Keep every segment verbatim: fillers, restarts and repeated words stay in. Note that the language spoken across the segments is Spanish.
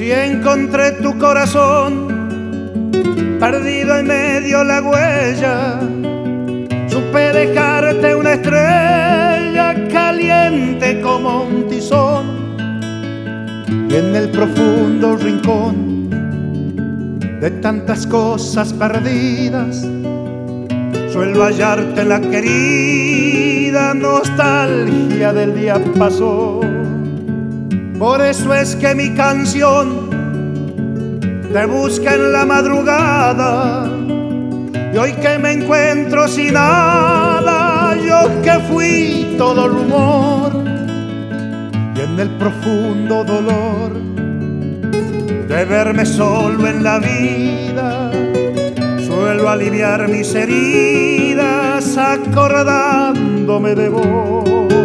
y encontré tu corazón perdido en medio de la huella. Supe dejarte una estrella caliente como un tizón, y en el profundo rincón de tantas cosas perdidas suelo hallarte la querida nostalgia del día pasó. Por eso es que mi canción te busca en la madrugada, y hoy que me encuentro sin nada, yo que fui todo rumor, y en el profundo dolor de verme solo en la vida, suelo aliviar mis heridas acordándome de vos.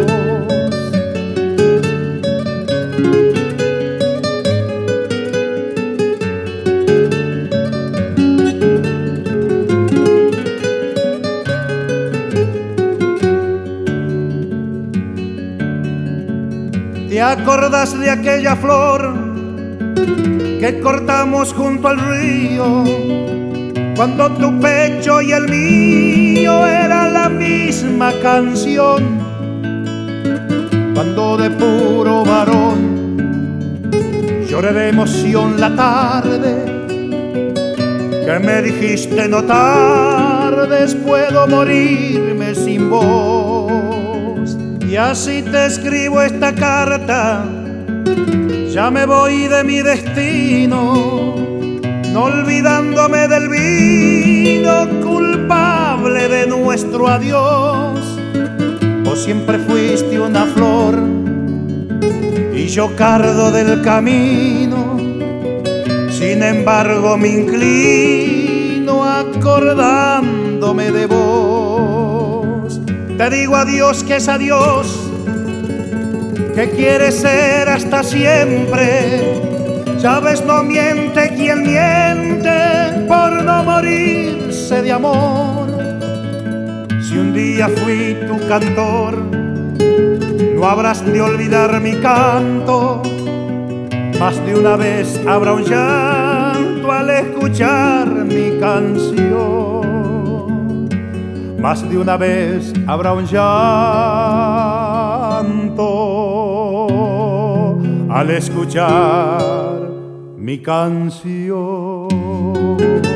¿Te acordas de aquella flor que cortamos junto al río, cuando tu pecho y el mío era la misma canción? Cuando de puro varón lloré de emoción la tarde que me dijiste no tardes, puedo morirme sin vos. Y así te escribo esta carta, ya me voy de mi destino, no olvidándome del vino culpable de nuestro adiós. Vos siempre fuiste una flor y yo cardo del camino, sin embargo me inclino acordándome de vos. Te digo adiós que es adiós, que quiere ser hasta siempre. Ya ves, no miente quien miente por no morirse de amor. Si un día fui tu cantor, no habrás de olvidar mi canto. Más de una vez habrá un llanto al escuchar mi canción. Más de una vez habrá un llanto al escuchar mi canción.